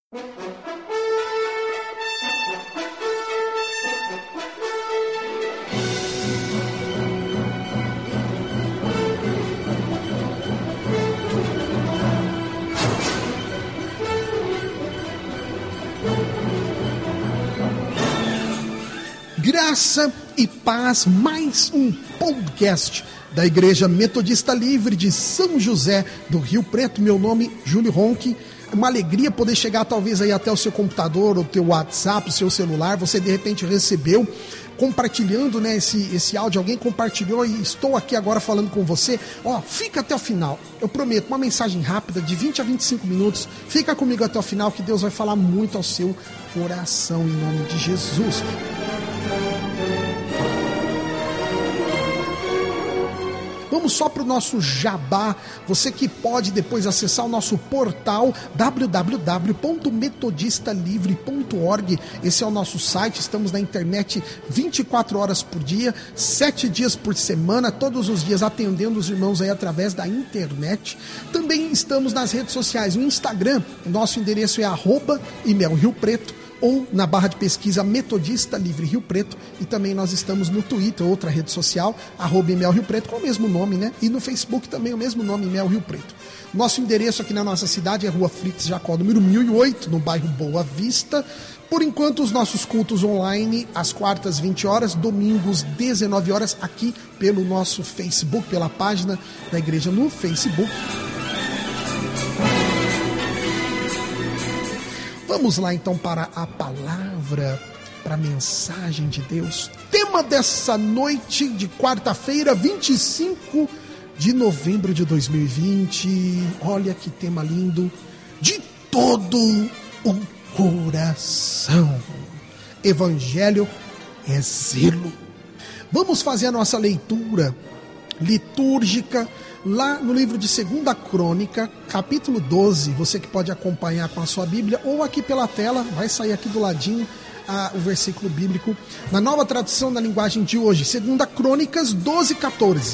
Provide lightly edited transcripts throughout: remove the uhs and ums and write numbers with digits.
Graça e paz, mais um podcast da Igreja Metodista Livre de São José do Rio Preto. Meu nome é Júlio Ronchi. Uma alegria poder chegar talvez aí até o seu computador, o teu WhatsApp, o seu celular. Você de repente recebeu, compartilhando, né, esse áudio, alguém compartilhou e estou aqui agora falando com você. Fica até o final, eu prometo, uma mensagem rápida de 20 a 25 minutos. Fica comigo até o final que Deus vai falar muito ao seu coração em nome de Jesus. Vamos só para o nosso jabá. Você que pode depois acessar o nosso portal www.metodistalivre.org. Esse é o nosso site. Estamos na internet 24 horas por dia, 7 dias por semana, todos os dias atendendo os irmãos aí através da internet. Também estamos nas redes sociais, no Instagram. O nosso endereço é @imelriopreto. Ou na barra de pesquisa Metodista Livre Rio Preto. E também nós estamos no Twitter, outra rede social, @imelriopreto, com o mesmo nome, né? E no Facebook também o mesmo nome, Imel Rio Preto. Nosso endereço aqui na nossa cidade é Rua Fritz Jacó, número 1008, no bairro Boa Vista. Por enquanto, os nossos cultos online, às quartas, 20 horas, domingos, 19 horas, aqui pelo nosso Facebook, pela página da igreja no Facebook. Vamos lá então para a palavra, para a mensagem de Deus. Tema dessa noite de quarta-feira, 25 de novembro de 2020. Olha que tema lindo. De todo o coração. Evangelho é zelo. Vamos fazer a nossa leitura litúrgica lá no livro de 2ª Crônica, capítulo 12, você que pode acompanhar com a sua Bíblia, ou aqui pela tela, vai sair aqui do ladinho o versículo bíblico, na nova tradução da linguagem de hoje, 2ª Crônicas 12, 14.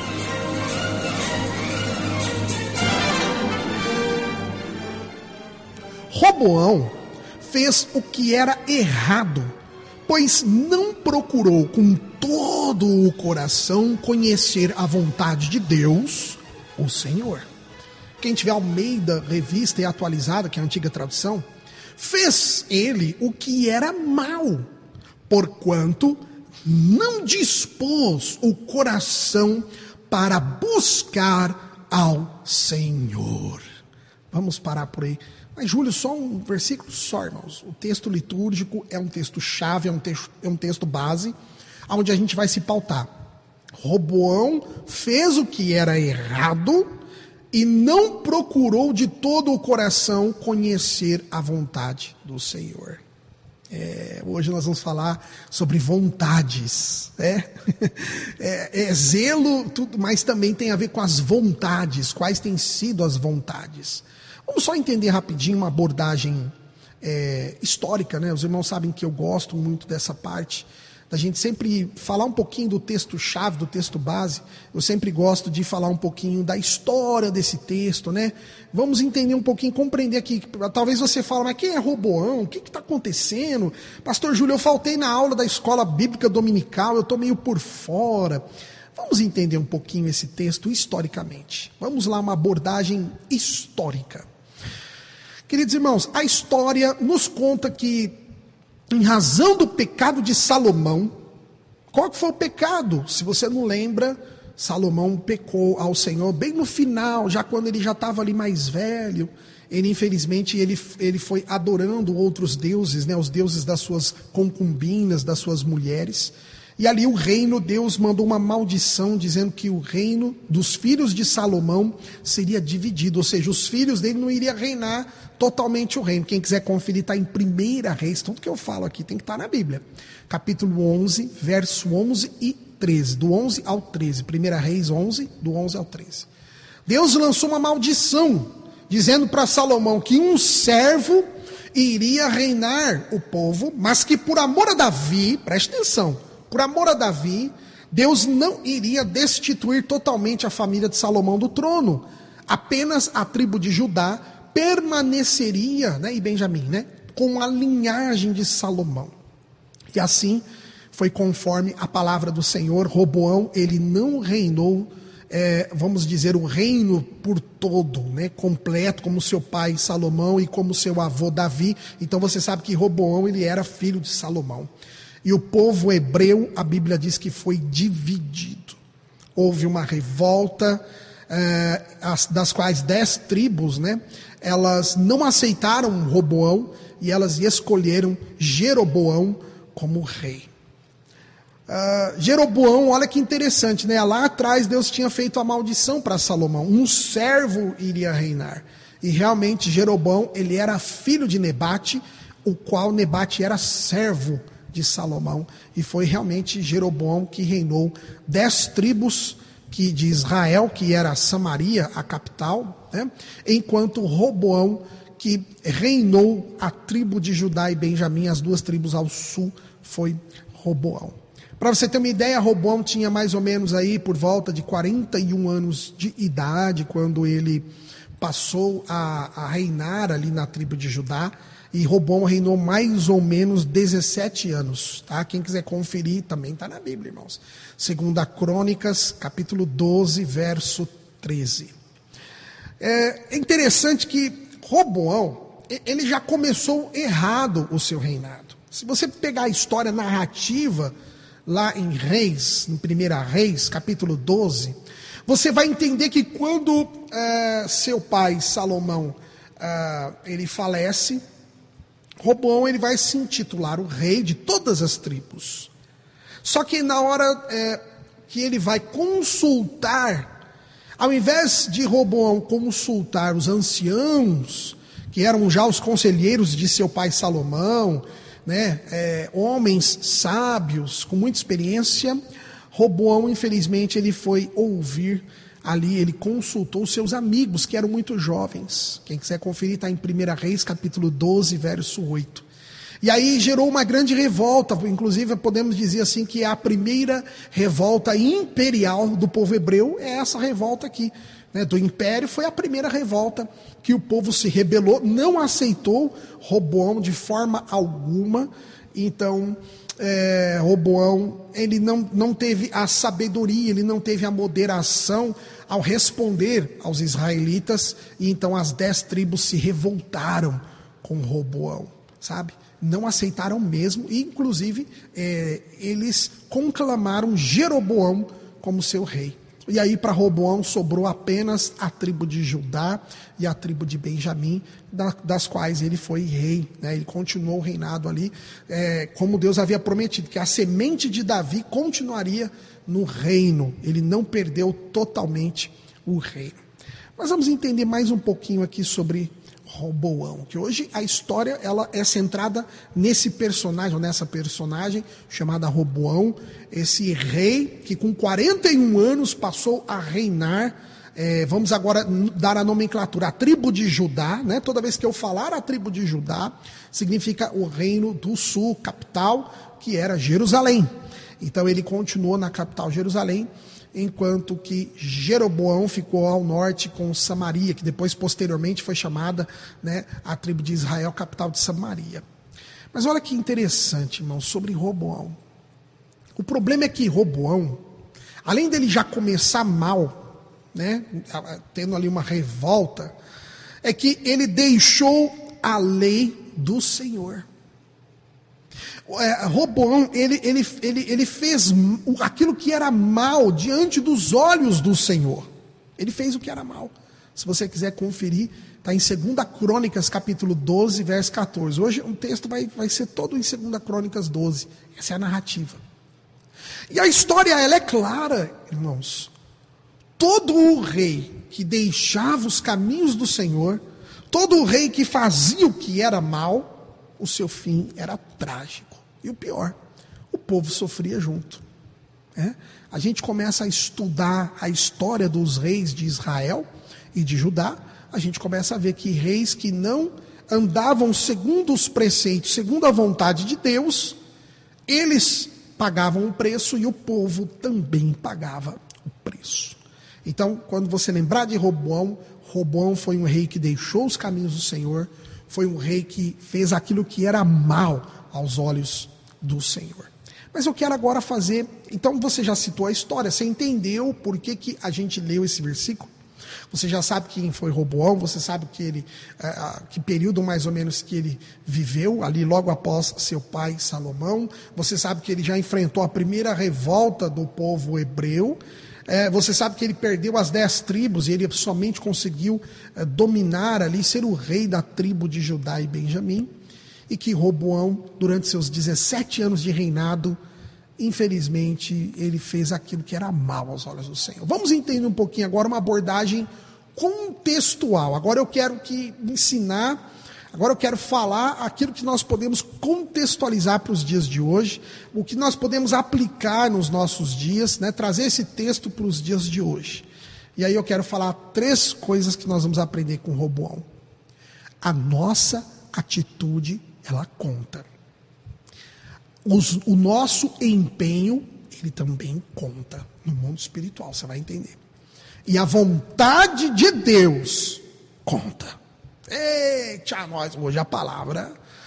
Roboão fez o que era errado, pois não procurou com todo o coração conhecer a vontade de Deus, o Senhor. Quem tiver Almeida, revista e atualizada, que é a antiga tradução, fez ele o que era mal, porquanto não dispôs o coração para buscar ao Senhor. Vamos parar por aí. Mas, Júlio, só um versículo só, irmãos. O texto litúrgico é um texto chave, é um texto base, onde a gente vai se pautar. Roboão fez o que era errado e não procurou de todo o coração conhecer a vontade do Senhor. Hoje nós vamos falar sobre vontades, zelo, tudo, mas também tem a ver com as vontades, quais têm sido as vontades. Vamos só entender rapidinho uma abordagem histórica, né? Os irmãos sabem que eu gosto muito dessa parte, da gente sempre falar um pouquinho do texto-chave, do texto base. Eu sempre gosto de falar um pouquinho da história desse texto, né? Vamos entender um pouquinho, compreender aqui. Talvez você fale, mas quem é Roboão? O que está acontecendo? Pastor Júlio, eu faltei na aula da escola bíblica dominical, eu estou meio por fora. Vamos entender um pouquinho esse texto historicamente. Vamos lá, uma abordagem histórica. Queridos irmãos, a história nos conta que, em razão do pecado de Salomão, qual que foi o pecado? Se você não lembra, Salomão pecou ao Senhor bem no final, já quando ele já estava ali mais velho. Ele, infelizmente, ele foi adorando outros deuses, né, os deuses das suas concubinas, das suas mulheres. E ali o reino, Deus mandou uma maldição, dizendo que o reino dos filhos de Salomão seria dividido, ou seja, os filhos dele não iriam reinar totalmente o reino. Quem quiser conferir, está em 1 Reis, tudo que eu falo aqui tem que estar na Bíblia. Capítulo 11, verso 11 e 13, do 11 ao 13, 1 Reis 11, do 11 ao 13. Deus lançou uma maldição, dizendo para Salomão que um servo iria reinar o povo, mas que por amor a Davi, preste atenção, por amor a Davi, Deus não iria destituir totalmente a família de Salomão do trono. Apenas a tribo de Judá permaneceria, né, e Benjamim, né, com a linhagem de Salomão. E assim foi conforme a palavra do Senhor. Roboão, ele não reinou, vamos dizer, o reino por todo, né, completo, como seu pai Salomão e como seu avô Davi. Então você sabe que Roboão, ele era filho de Salomão. E o povo hebreu, a Bíblia diz que foi dividido. Houve uma revolta, das quais 10 tribos, né, elas não aceitaram Roboão e elas escolheram Jeroboão como rei. Jeroboão, olha que interessante, né? Lá atrás Deus tinha feito a maldição para Salomão, um servo iria reinar, e realmente Jeroboão, ele era filho de Nebate, o qual Nebate era servo de Salomão, e foi realmente Jeroboão que reinou 10 tribos de Israel, que era Samaria, a capital, né? Enquanto Roboão, que reinou a tribo de Judá e Benjamim, as 2 tribos ao sul, foi Roboão. Para você ter uma ideia, Roboão tinha mais ou menos aí por volta de 41 anos de idade, quando ele passou a reinar ali na tribo de Judá, e Roboão reinou mais ou menos 17 anos, tá? Quem quiser conferir, também está na Bíblia, irmãos. 2 Crônicas, capítulo 12, verso 13. É interessante que Roboão, ele já começou errado o seu reinado. Se você pegar a história narrativa lá em Reis, em 1 Reis, capítulo 12, você vai entender que quando seu pai Salomão ele falece, Roboão, ele vai se intitular o rei de todas as tribos. Só que na hora que ele vai consultar, ao invés de Roboão consultar os anciãos, que eram já os conselheiros de seu pai Salomão, né, homens sábios, com muita experiência, Roboão, infelizmente, ele foi ouvir ali, ele consultou seus amigos, que eram muito jovens. Quem quiser conferir, está em 1 Reis, capítulo 12, verso 8. E aí gerou uma grande revolta, inclusive podemos dizer assim que a primeira revolta imperial do povo hebreu é essa revolta aqui, né, do império. Foi a primeira revolta que o povo se rebelou, não aceitou Roboão de forma alguma. Então Roboão, ele não teve a sabedoria, ele não teve a moderação ao responder aos israelitas, e então as 10 tribos se revoltaram com Roboão, sabe? Não aceitaram mesmo, e inclusive eles conclamaram Jeroboão como seu rei. E aí para Roboão sobrou apenas a tribo de Judá e a tribo de Benjamim, das quais ele foi rei, né? Ele continuou o reinado ali, como Deus havia prometido, que a semente de Davi continuaria no reino. Ele não perdeu totalmente o reino. Mas vamos entender mais um pouquinho aqui sobre Roboão, que hoje a história ela é centrada nesse personagem, ou nessa personagem chamada Roboão, esse rei que com 41 anos passou a reinar. Vamos agora dar a nomenclatura, a tribo de Judá, né? Toda vez que eu falar a tribo de Judá, significa o reino do sul, capital, que era Jerusalém. Então ele continuou na capital Jerusalém, enquanto que Jeroboão ficou ao norte com Samaria, que depois posteriormente foi chamada, né, a tribo de Israel, capital de Samaria. Mas olha que interessante, irmão, sobre Roboão. O problema é que Roboão, além dele já começar mal, né, tendo ali uma revolta, é que ele deixou a lei do Senhor. Roboão, ele fez aquilo que era mal diante dos olhos do Senhor. Ele fez o que era mal. Se você quiser conferir, está em 2 Crônicas, capítulo 12, verso 14. Hoje o texto vai ser todo em 2 Crônicas 12. Essa é a narrativa. E a história, ela é clara, irmãos. Todo o rei que deixava os caminhos do Senhor, todo o rei que fazia o que era mal, o seu fim era trágico. E o pior, o povo sofria junto. A gente começa a estudar a história dos reis de Israel e de Judá, a gente começa a ver que reis que não andavam segundo os preceitos, segundo a vontade de Deus, eles pagavam o preço e o povo também pagava o preço. Então, quando você lembrar de Roboão, Roboão foi um rei que deixou os caminhos do Senhor, foi um rei que fez aquilo que era mal aos olhos do Senhor. Mas eu quero agora fazer, então você já citou a história, você entendeu por que a gente leu esse versículo? Você já sabe quem foi Roboão, você sabe que período mais ou menos que ele viveu, ali logo após seu pai Salomão. Você sabe que ele já enfrentou a primeira revolta do povo hebreu. Você sabe que ele perdeu as 10 tribos e ele somente conseguiu dominar ali, ser o rei da tribo de Judá e Benjamim. E que Roboão, durante seus 17 anos de reinado, infelizmente, ele fez aquilo que era mal aos olhos do Senhor. Vamos entender um pouquinho agora uma abordagem contextual. Agora eu quero agora eu quero falar aquilo que nós podemos contextualizar para os dias de hoje, o que nós podemos aplicar nos nossos dias, né, trazer esse texto para os dias de hoje. E aí eu quero falar 3 coisas que nós vamos aprender com Roboão. A nossa atitude, ela conta. O nosso empenho, ele também conta no mundo espiritual, você vai entender. E a vontade de Deus conta. Eita, nós, hoje a palavra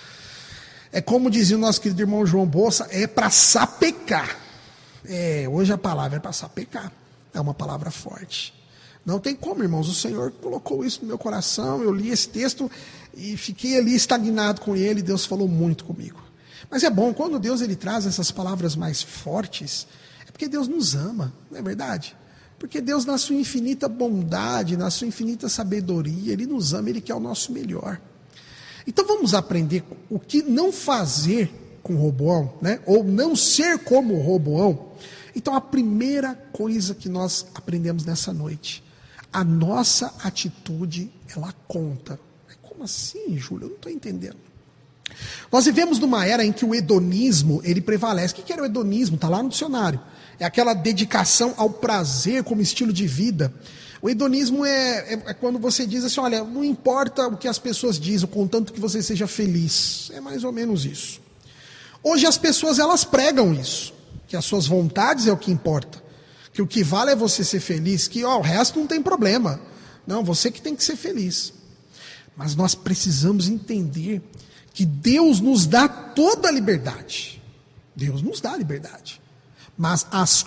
é como dizia o nosso querido irmão João Bolsa, é para sapecar. Hoje a palavra é para sapecar. É uma palavra forte. Não tem como, irmãos, o Senhor colocou isso no meu coração, eu li esse texto e fiquei ali estagnado com ele, Deus falou muito comigo. Mas é bom, quando Deus ele traz essas palavras mais fortes, é porque Deus nos ama, não é verdade? Porque Deus, na sua infinita bondade, na sua infinita sabedoria, Ele nos ama, Ele quer o nosso melhor. Então vamos aprender o que não fazer com Roboão, né? Ou não ser como Roboão. Então a primeira coisa que nós aprendemos nessa noite, a nossa atitude, ela conta. Como assim, Júlio? Eu não estou entendendo. Nós vivemos numa era em que o hedonismo, ele prevalece. O que era o hedonismo? Está lá no dicionário. É aquela dedicação ao prazer como estilo de vida. O hedonismo é quando você diz assim, olha, não importa o que as pessoas dizem, contanto que você seja feliz. É mais ou menos isso. Hoje as pessoas, elas pregam isso, que as suas vontades é o que importa. Que o que vale é você ser feliz, que o resto não tem problema. Não, você que tem que ser feliz. Mas nós precisamos entender que Deus nos dá toda a liberdade. Deus nos dá a liberdade. Mas as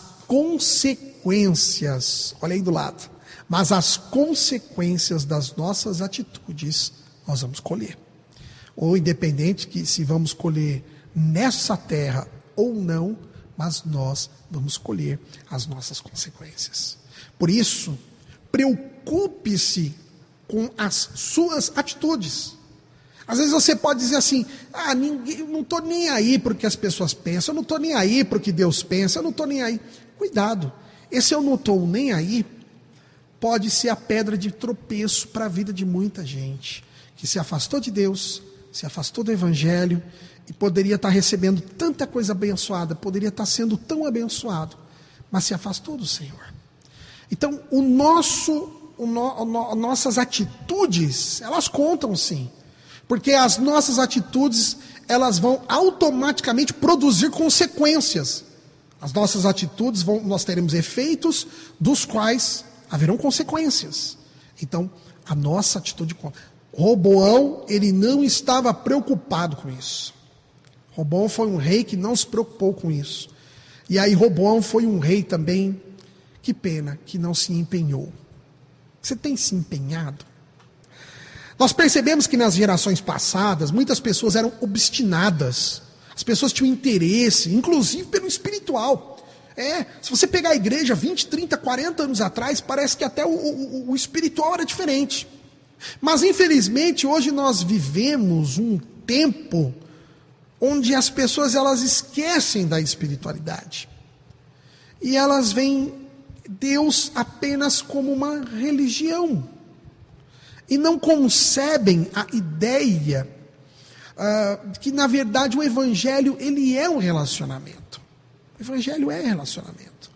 consequências, olha aí do lado, mas as consequências das nossas atitudes, nós vamos colher. Ou independente que se vamos colher nessa terra ou não, mas nós vamos colher as nossas consequências. Por isso, preocupe-se com as suas atitudes. Às vezes você pode dizer assim, eu não estou nem aí para o que as pessoas pensam, eu não estou nem aí para o que Deus pensa, eu não estou nem aí. Cuidado, esse eu não estou nem aí pode ser a pedra de tropeço para a vida de muita gente, que se afastou de Deus, se afastou do Evangelho, e poderia estar recebendo tanta coisa abençoada, poderia estar sendo tão abençoado, mas se afastou do Senhor. Então, nossas atitudes, elas contam sim. Porque as nossas atitudes, elas vão automaticamente produzir consequências. As nossas atitudes, nós teremos efeitos dos quais haverão consequências. Então, a nossa atitude conta. Roboão, ele não estava preocupado com isso. Roboão foi um rei que não se preocupou com isso. E aí Roboão foi um rei também, que pena, que não se empenhou. Você tem se empenhado? Nós percebemos que nas gerações passadas, muitas pessoas eram obstinadas. As pessoas tinham interesse, inclusive pelo espiritual. Se você pegar a igreja 20, 30, 40 anos atrás, parece que até o espiritual era diferente. Mas infelizmente hoje nós vivemos um tempo onde as pessoas elas esquecem da espiritualidade. E elas veem Deus apenas como uma religião. E não concebem a ideia que, na verdade, o Evangelho ele é um relacionamento. O Evangelho é relacionamento.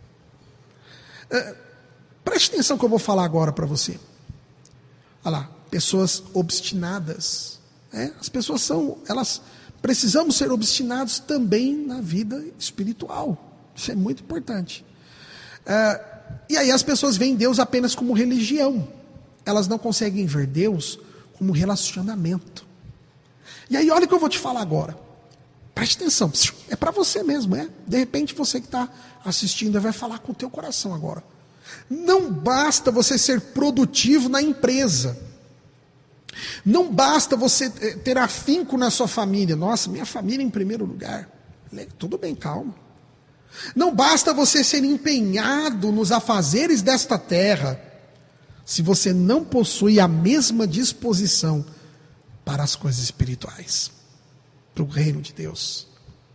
Preste atenção que eu vou falar agora para você. Olha lá, pessoas obstinadas. As pessoas elas precisamos ser obstinados também na vida espiritual. Isso é muito importante. E aí as pessoas veem Deus apenas como religião. elas não conseguem ver Deus como relacionamento. E aí olha o que eu vou te falar agora. Preste atenção, é para você mesmo, é? De repente você que está assistindo vai falar com o teu coração agora. Não basta você ser produtivo na empresa. Não basta você ter afinco na sua família. Nossa, minha família em primeiro lugar. Tudo bem, calma. Não basta você ser empenhado nos afazeres desta terra, se você não possui a mesma disposição para as coisas espirituais, para o reino de Deus.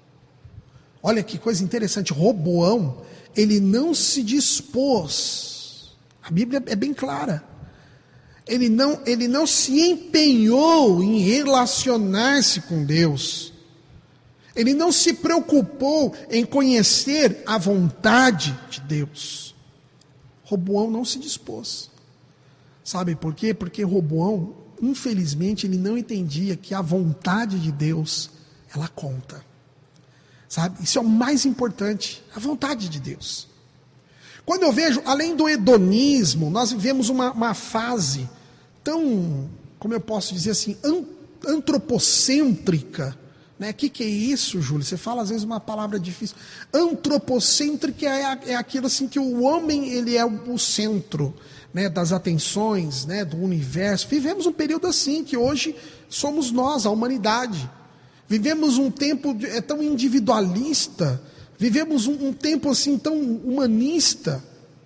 Olha que coisa interessante, Roboão, ele não se dispôs, a Bíblia é bem clara, ele não se empenhou em relacionar-se com Deus, ele não se preocupou em conhecer a vontade de Deus. Roboão não se dispôs. Sabe por quê? Porque Roboão, infelizmente, ele não entendia que a vontade de Deus, ela conta. Sabe? Isso é o mais importante, a vontade de Deus. Quando eu vejo, além do hedonismo, nós vivemos uma fase tão, como eu posso dizer assim, antropocêntrica. Né? Que é isso, Júlio? Você fala às vezes uma palavra difícil. Antropocêntrica é aquilo assim que o homem ele é o centro, né, das atenções, né, do universo. Vivemos um período assim, que hoje somos nós, a humanidade. Vivemos um tempo tão individualista, vivemos um tempo assim tão humanista,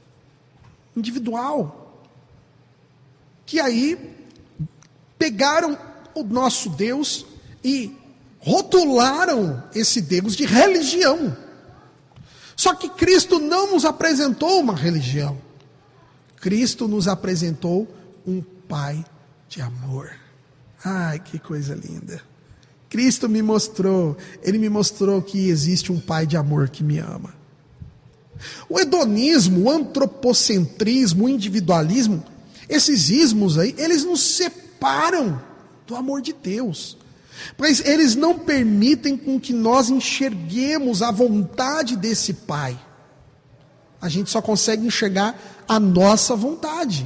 individual, que aí pegaram o nosso Deus e rotularam esse Deus de religião. Só que Cristo não nos apresentou uma religião. Cristo nos apresentou um Pai de amor. Ai, que coisa linda. Cristo me mostrou, Ele me mostrou que existe um Pai de amor que me ama. O hedonismo, o antropocentrismo, o individualismo, esses ismos aí, eles nos separam do amor de Deus. Mas eles não permitem com que nós enxerguemos a vontade desse Pai. A gente só consegue enxergar a nossa vontade.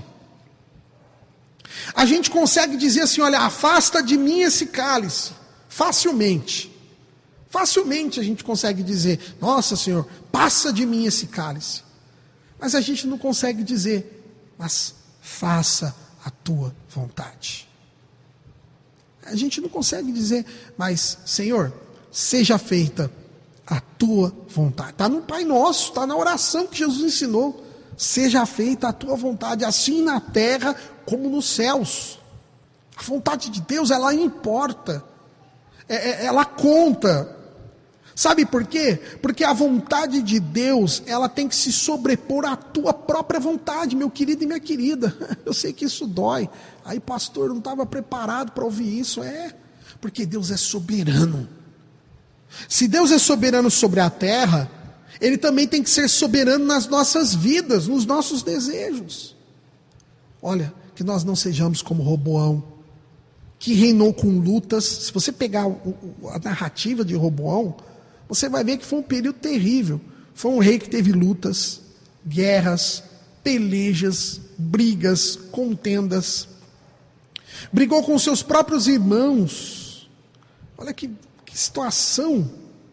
A gente consegue dizer assim, olha, afasta de mim esse cálice. Facilmente. Facilmente a gente consegue dizer, nossa Senhor, passa de mim esse cálice. Mas a gente não consegue dizer, mas faça a tua vontade. A gente não consegue dizer, mas Senhor, seja feita a tua vontade. Está no Pai Nosso, está na oração que Jesus ensinou. Seja feita a tua vontade, assim na terra como nos céus. A vontade de Deus, ela importa. Ela conta. Sabe por quê? Porque a vontade de Deus, ela tem que se sobrepor à tua própria vontade, meu querido e minha querida. Eu sei que isso dói. Aí, pastor, eu não estava preparado para ouvir isso. Porque Deus é soberano. Se Deus é soberano sobre a terra, Ele também tem que ser soberano nas nossas vidas, nos nossos desejos. Olha, que nós não sejamos como Roboão, que reinou com lutas. Se você pegar a narrativa de Roboão, você vai ver que foi um período terrível. Foi um rei que teve lutas, guerras, pelejas, brigas, contendas. Brigou com seus próprios irmãos. Olha que situação.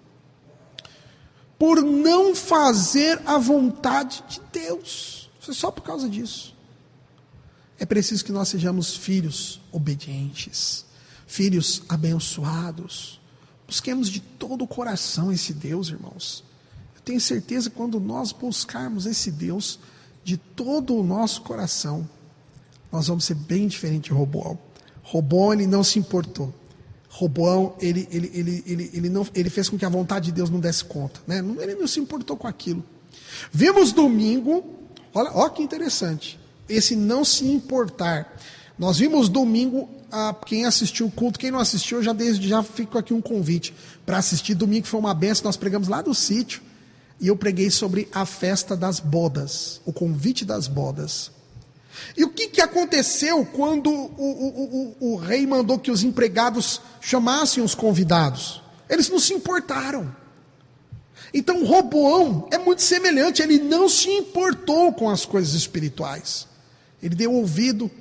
Por não fazer a vontade de Deus. Foi só por causa disso. É preciso que nós sejamos filhos obedientes, filhos abençoados. Busquemos de todo o coração esse Deus, irmãos. Eu tenho certeza que quando nós buscarmos esse Deus de todo o nosso coração, nós vamos ser bem diferente de Roboão. Roboão, ele não se importou. Roboão, ele fez com que a vontade de Deus não desse conta, né? Ele não se importou com aquilo. Vimos domingo, olha que interessante, esse não se importar. Nós vimos domingo, quem assistiu o culto, quem não assistiu, já fico aqui um convite para assistir. Domingo foi uma benção, nós pregamos lá do sítio, e eu preguei sobre a festa das bodas, o convite das bodas. E o que aconteceu quando o rei mandou que os empregados chamassem os convidados? Eles não se importaram. Então Roboão é muito semelhante, ele não se importou com as coisas espirituais. Ele deu ouvido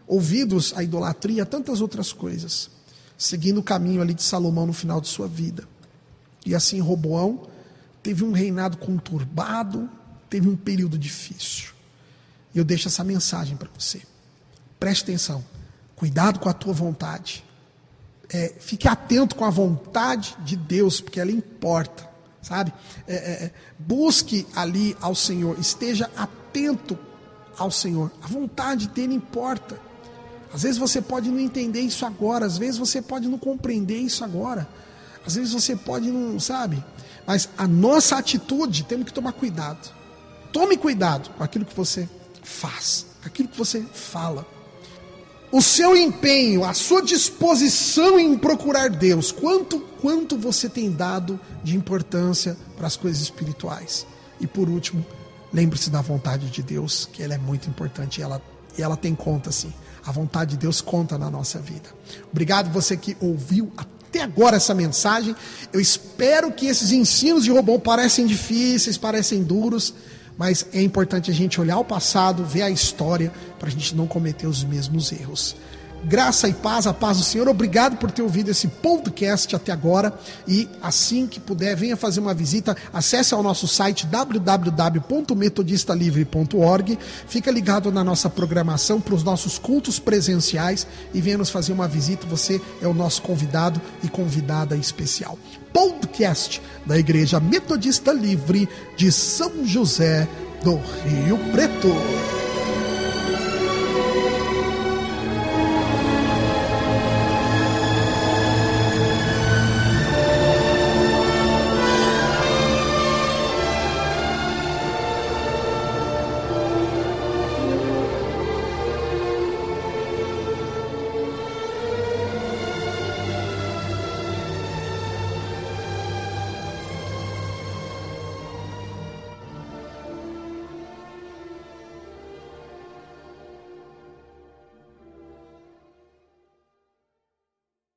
ouvidos à idolatria, a tantas outras coisas, seguindo o caminho ali de Salomão no final de sua vida. E assim Roboão teve um reinado conturbado, teve um período difícil. E eu deixo essa mensagem para você. Preste atenção, cuidado com a tua vontade. Fique atento com a vontade de Deus, porque ela importa, sabe? Busque ali ao Senhor, esteja atento ao Senhor. A vontade dele importa. Às vezes você pode não entender isso agora, às vezes você pode não compreender isso agora, às vezes você pode não, sabe? Mas a nossa atitude, temos que tomar cuidado. Tome cuidado com aquilo que você faz, com aquilo que você fala. O seu empenho, a sua disposição em procurar Deus, quanto você tem dado de importância para as coisas espirituais. E por último, lembre-se da vontade de Deus, que ela é muito importante e ela tem conta sim. A vontade de Deus conta na nossa vida. Obrigado você que ouviu até agora essa mensagem. Eu espero que esses ensinos de Roboão parecem difíceis, parecem duros, mas é importante a gente olhar o passado, ver a história, para a gente não cometer os mesmos erros. Graça e paz, a paz do Senhor. Obrigado por ter ouvido esse podcast até agora. E assim que puder, venha fazer uma visita. Acesse ao nosso site www.metodistalivre.org. Fica ligado na nossa programação para os nossos cultos presenciais e venha nos fazer uma visita. Você é o nosso convidado e convidada especial. Podcast da Igreja Metodista Livre de São José do Rio Preto.